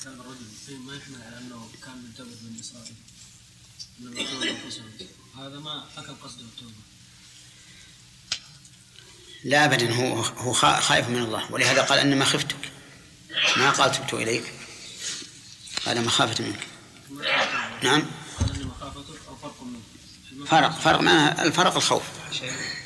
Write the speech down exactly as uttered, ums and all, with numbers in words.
هذا الرجل ما يحمل على أنه كان من توبة بني إسرائيل، إنما توبة أنفسهم، هذا ما حكم قصده التوبة. لا أبدا، هو هو خائف من الله، ولهذا قال إنما خفتك، ما قال تبت إليك، قال مخافة منك. نعم. قال إنما خافتك أو فرق منك. فرق فرق معناه الفرق الخوف.